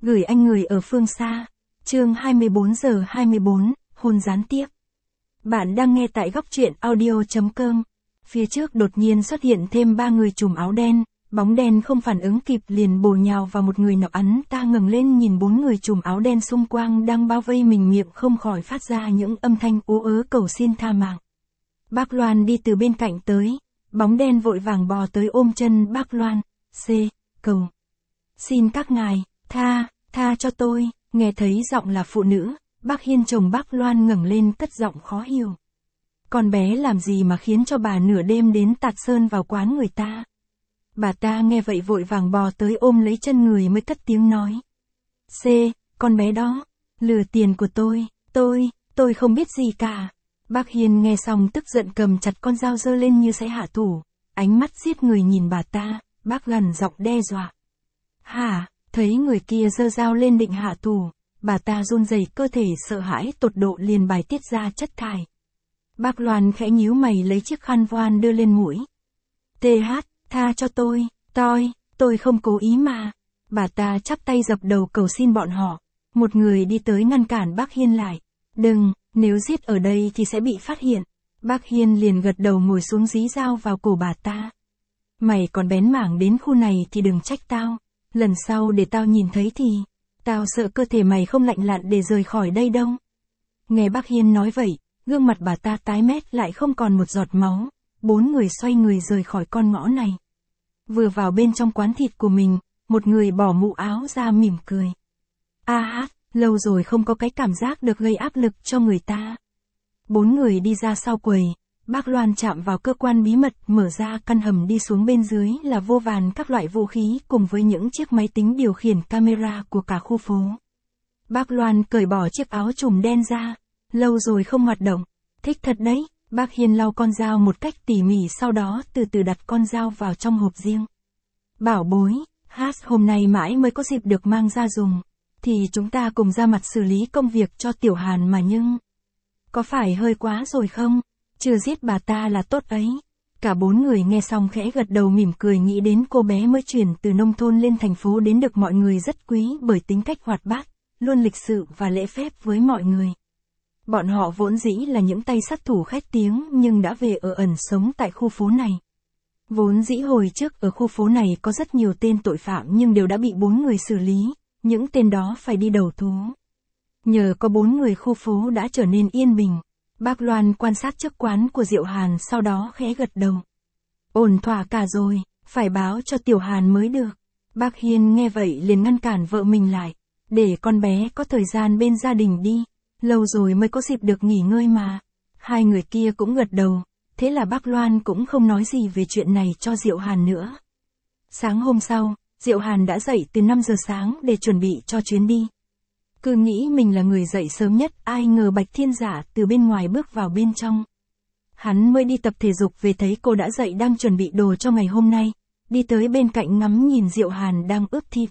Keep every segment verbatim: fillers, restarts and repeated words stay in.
Gửi anh người ở phương xa. Chương hai mươi bốn giờ hai mươi bốn, hôn gián tiếp. Bạn đang nghe tại góc truyện audio.com. Phía trước đột nhiên xuất hiện thêm ba người trùm áo đen, bóng đen không phản ứng kịp liền bổ nhào vào một người nọ. Hắn ta ngẩng lên nhìn bốn người trùm áo đen xung quanh đang bao vây mình, miệng không khỏi phát ra những âm thanh ú ớ cầu xin tha mạng. Bác Loan đi từ bên cạnh tới, bóng đen vội vàng bò tới ôm chân bác Loan. C. Cầu. Xin các ngài, tha, tha cho tôi. Nghe thấy giọng là phụ nữ, bác Hiên chồng bác Loan ngẩng lên cất giọng khó hiểu. Con bé làm gì mà khiến cho bà nửa đêm đến tạt sơn vào quán người ta? Bà ta nghe vậy vội vàng bò tới ôm lấy chân người mới cất tiếng nói. C. Con bé đó, lừa tiền của tôi, tôi, tôi không biết gì cả. Bác Hiên nghe xong tức giận cầm chặt con dao giơ lên như sẽ hạ thủ, ánh mắt giết người nhìn bà ta, bác gằn giọng đe dọa. Hả? Thấy người kia giơ dao lên định hạ thủ, bà ta run rẩy cơ thể sợ hãi tột độ liền bài tiết ra chất thải. Bác Loan khẽ nhíu mày lấy chiếc khăn voan đưa lên mũi. T H, tha cho tôi, tôi, tôi không cố ý mà. Bà ta chắp tay dập đầu cầu xin bọn họ. Một người đi tới ngăn cản bác Hiên lại. Đừng, nếu giết ở đây thì sẽ bị phát hiện. Bác Hiên liền gật đầu ngồi xuống dí dao vào cổ bà ta. Mày còn bén mảng đến khu này thì đừng trách tao. Lần sau để tao nhìn thấy thì, tao sợ cơ thể mày không lạnh lặn để rời khỏi đây đâu. Nghe bác Hiên nói vậy, gương mặt bà ta tái mét lại không còn một giọt máu. Bốn người xoay người rời khỏi con ngõ này. Vừa vào bên trong quán thịt của mình, một người bỏ mũ áo ra mỉm cười. A hát, lâu rồi không có cái cảm giác được gây áp lực cho người ta. Bốn người đi ra sau quầy. Bác Loan chạm vào cơ quan bí mật, mở ra căn hầm đi xuống bên dưới là vô vàn các loại vũ khí cùng với những chiếc máy tính điều khiển camera của cả khu phố. Bác Loan cởi bỏ chiếc áo trùm đen ra. Lâu rồi không hoạt động. Thích thật đấy. Bác Hiên lau con dao một cách tỉ mỉ, sau đó từ từ đặt con dao vào trong hộp riêng. Bảo bối, hát hôm nay mãi mới có dịp được mang ra dùng. Thì chúng ta cùng ra mặt xử lý công việc cho Tiểu Hàn mà, nhưng có phải hơi quá rồi không? Chưa giết bà ta là tốt ấy. Cả bốn người nghe xong khẽ gật đầu mỉm cười, nghĩ đến cô bé mới chuyển từ nông thôn lên thành phố đến được mọi người rất quý bởi tính cách hoạt bát, luôn lịch sự và lễ phép với mọi người. Bọn họ vốn dĩ là những tay sát thủ khét tiếng nhưng đã về ở ẩn sống tại khu phố này. Vốn dĩ hồi trước ở khu phố này có rất nhiều tên tội phạm nhưng đều đã bị bốn người xử lý, những tên đó phải đi đầu thú. Nhờ có bốn người khu phố đã trở nên yên bình. Bác Loan quan sát trước quán của Diệu Hàn sau đó khẽ gật đầu. Ổn thỏa cả rồi, phải báo cho Tiểu Hàn mới được. Bác Hiên nghe vậy liền ngăn cản vợ mình lại. Để con bé có thời gian bên gia đình đi, lâu rồi mới có dịp được nghỉ ngơi mà. Hai người kia cũng gật đầu, thế là bác Loan cũng không nói gì về chuyện này cho Diệu Hàn nữa. Sáng hôm sau, Diệu Hàn đã dậy từ năm giờ sáng để chuẩn bị cho chuyến đi. Cứ nghĩ mình là người dậy sớm nhất, ai ngờ Bạch Thiên Giả từ bên ngoài bước vào bên trong. Hắn mới đi tập thể dục về thấy cô đã dậy đang chuẩn bị đồ cho ngày hôm nay, đi tới bên cạnh ngắm nhìn Diệu Hàn đang ướp thịt.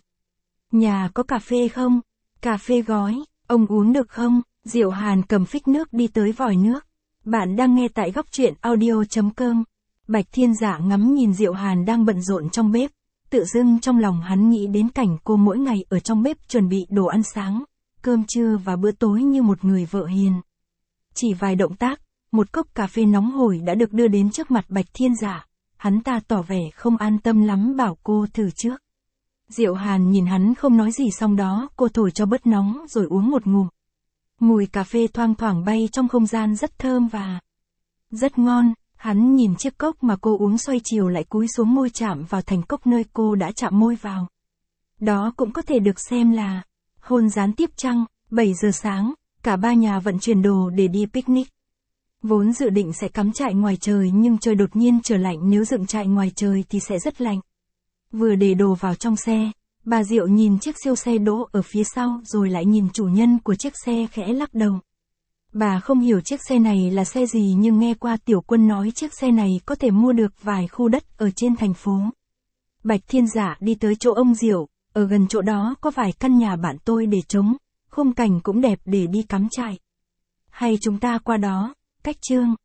Nhà có cà phê không? Cà phê gói, ông uống được không? Diệu Hàn cầm phích nước đi tới vòi nước. Bạn đang nghe tại góc truyện audio.com. Bạch Thiên Giả ngắm nhìn Diệu Hàn đang bận rộn trong bếp, tự dưng trong lòng hắn nghĩ đến cảnh cô mỗi ngày ở trong bếp chuẩn bị đồ ăn sáng, cơm trưa và bữa tối như một người vợ hiền. Chỉ vài động tác, một cốc cà phê nóng hổi đã được đưa đến trước mặt Bạch Thiên Giả. Hắn ta tỏ vẻ không an tâm lắm, bảo cô thử trước. Diệu Hàn nhìn hắn không nói gì, xong đó cô thổi cho bớt nóng rồi uống một ngụm. Mùi cà phê thoang thoảng bay trong không gian rất thơm và rất ngon. Hắn nhìn chiếc cốc mà cô uống xoay chiều lại cúi xuống môi chạm vào thành cốc nơi cô đã chạm môi vào. Đó cũng có thể được xem là hôn gián tiếp chăng? bảy giờ sáng, cả ba nhà vận chuyển đồ để đi picnic. Vốn dự định sẽ cắm trại ngoài trời nhưng trời đột nhiên trở lạnh, nếu dựng trại ngoài trời thì sẽ rất lạnh. Vừa để đồ vào trong xe, bà Diệu nhìn chiếc siêu xe đỗ ở phía sau rồi lại nhìn chủ nhân của chiếc xe khẽ lắc đầu. Bà không hiểu chiếc xe này là xe gì nhưng nghe qua Tiểu Quân nói chiếc xe này có thể mua được vài khu đất ở trên thành phố. Bạch Thiên Giả đi tới chỗ ông Diệu, ở gần chỗ đó có vài căn nhà bạn tôi để trống, khung cảnh cũng đẹp để đi cắm trại. Hay chúng ta qua đó, cách Trương